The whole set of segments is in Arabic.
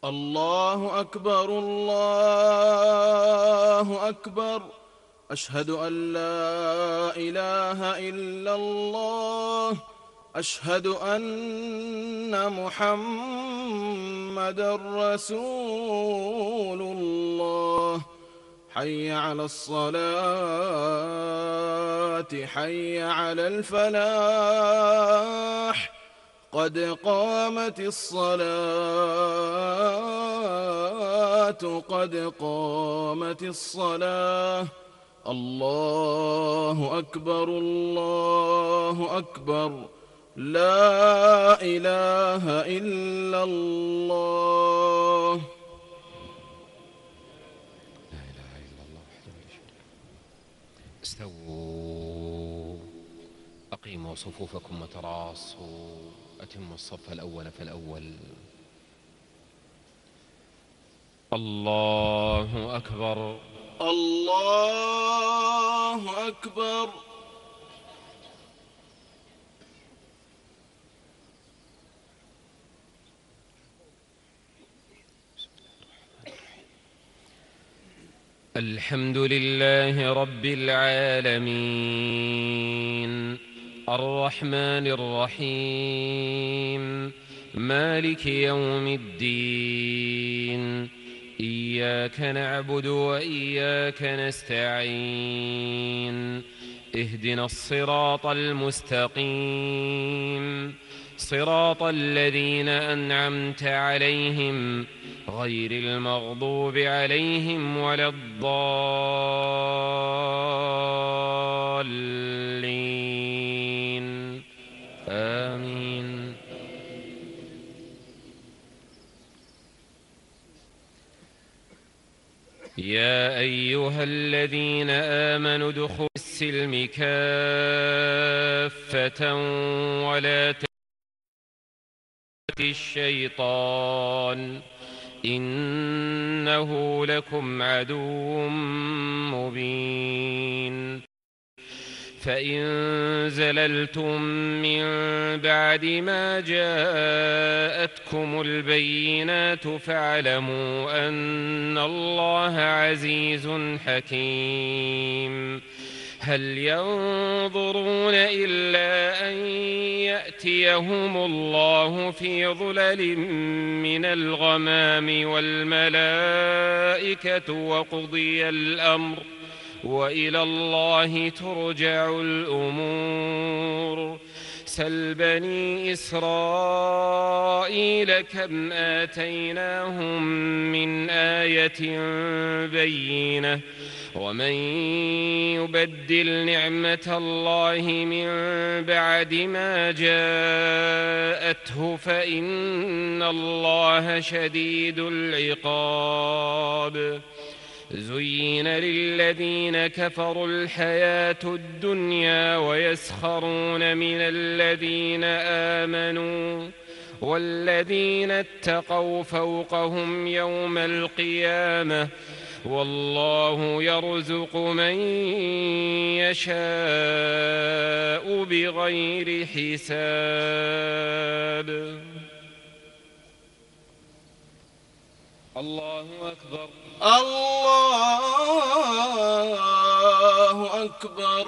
الله أكبر الله أكبر. أشهد أن لا إله إلا الله. أشهد أن محمدًا رسول الله. حي على الصلاة حي على الفلاح. قد قامت الصلاة قد قامت الصلاة. الله أكبر الله أكبر. لا إله إلا الله. لا إله إلا الله وحده لا شريك له. استووا، أقيموا صفوفكم وتراصوا، أتموا الصف الأول فالأول. الله أكبر الله أكبر. الحمد لله رب العالمين، الرحمن الرحيم، مالك يوم الدين. إياك نعبد وإياك نستعين. اهدنا الصراط المستقيم، صراط الذين أنعمت عليهم غير المغضوب عليهم ولا الضالين. آمين. يا أيها الذين آمنوا ادخلوا في السلم كافة ولا تتبعوا الشيطان إنه لكم عدو مبين. فإن زللتم من بعد ما جاءتكم البينات فاعلموا أن الله عزيز حكيم. هل ينظرون إلا أن يأتيهم الله في ظلل من الغمام والملائكة وقضي الأمر وإلى الله ترجع الأمور. سل بني إسرائيل كم آتيناهم من آية بينة ومن يبدل نعمة الله من بعد ما جاءته فإن الله شديد العقاب. زين للذين كفروا الحياة الدنيا ويسخرون من الذين آمنوا والذين اتقوا فوقهم يوم القيامة والله يرزق من يشاء بغير حساب. الله أكبر الله أكبر.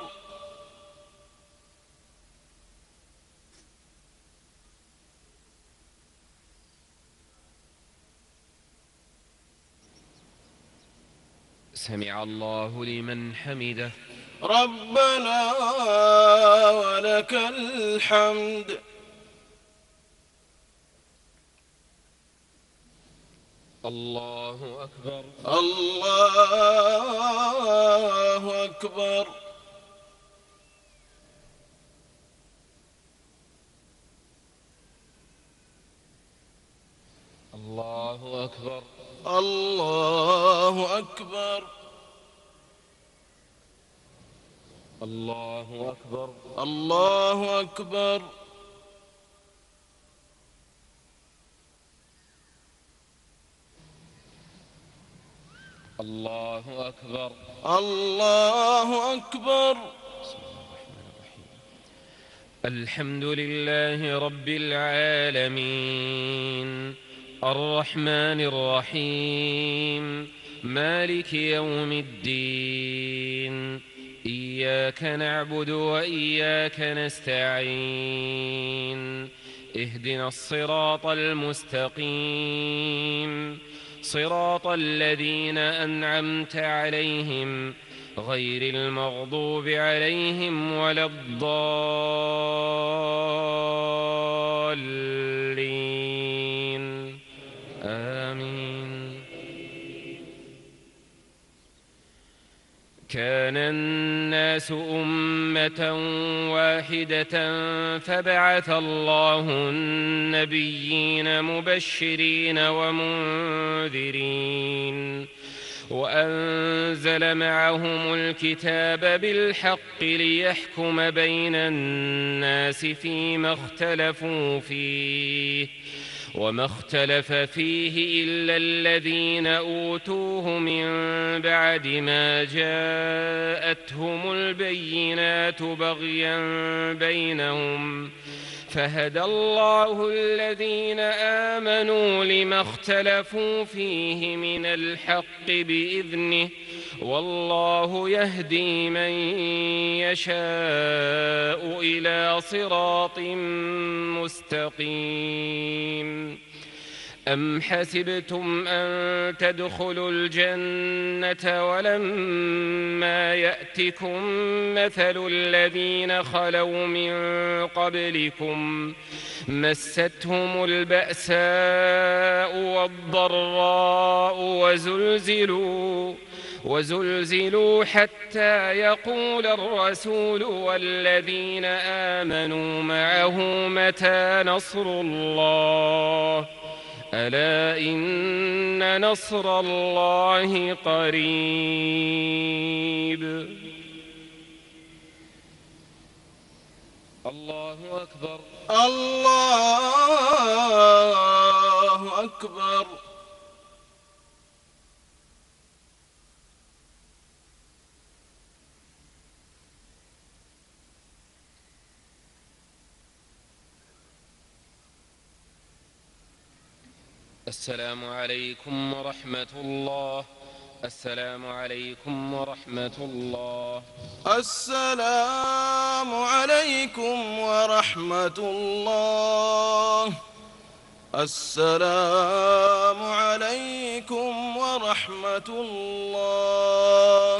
سمع الله لمن حمده. ربنا ولك الحمد. الله أكبر الله أكبر. الله أكبر الله أكبر. الله أكبر الله أكبر. الله أكبر. الله أكبر. بسم الله الرحمن الرحيم. الحمد لله رب العالمين، الرحمن الرحيم مالك يوم الدين إياك نعبد وإياك نستعين اهدنا الصراط المستقيم صراط الذين أنعمت عليهم غير المغضوب عليهم ولا الضالين آمين. كان الناس أمة واحدة فبعث الله النبيين مبشرين ومنذرين وأنزل معهم الكتاب بالحق ليحكم بين الناس فيما اختلفوا فيه وما اختلف فيه إلا الذين أوتوه من بعد ما جاءتهم البينات بغيا بينهم فهدى الله الذين آمنوا لما اختلفوا فيه من الحق بإذنه والله يهدي من يشاء إلى صراط مستقيم. أم حسبتم أن تدخلوا الجنة ولما يأتكم مثل الذين خلوا من قبلكم مستهم البأساء والضراء وزلزلوا حتى يقول الرسول والذين آمنوا معه متى نصر الله ألا إن نصر الله قريب. الله أكبر الله أكبر. السلام عليكم ورحمة الله. السلام عليكم ورحمة الله. السلام عليكم ورحمة الله. السلام عليكم ورحمة الله.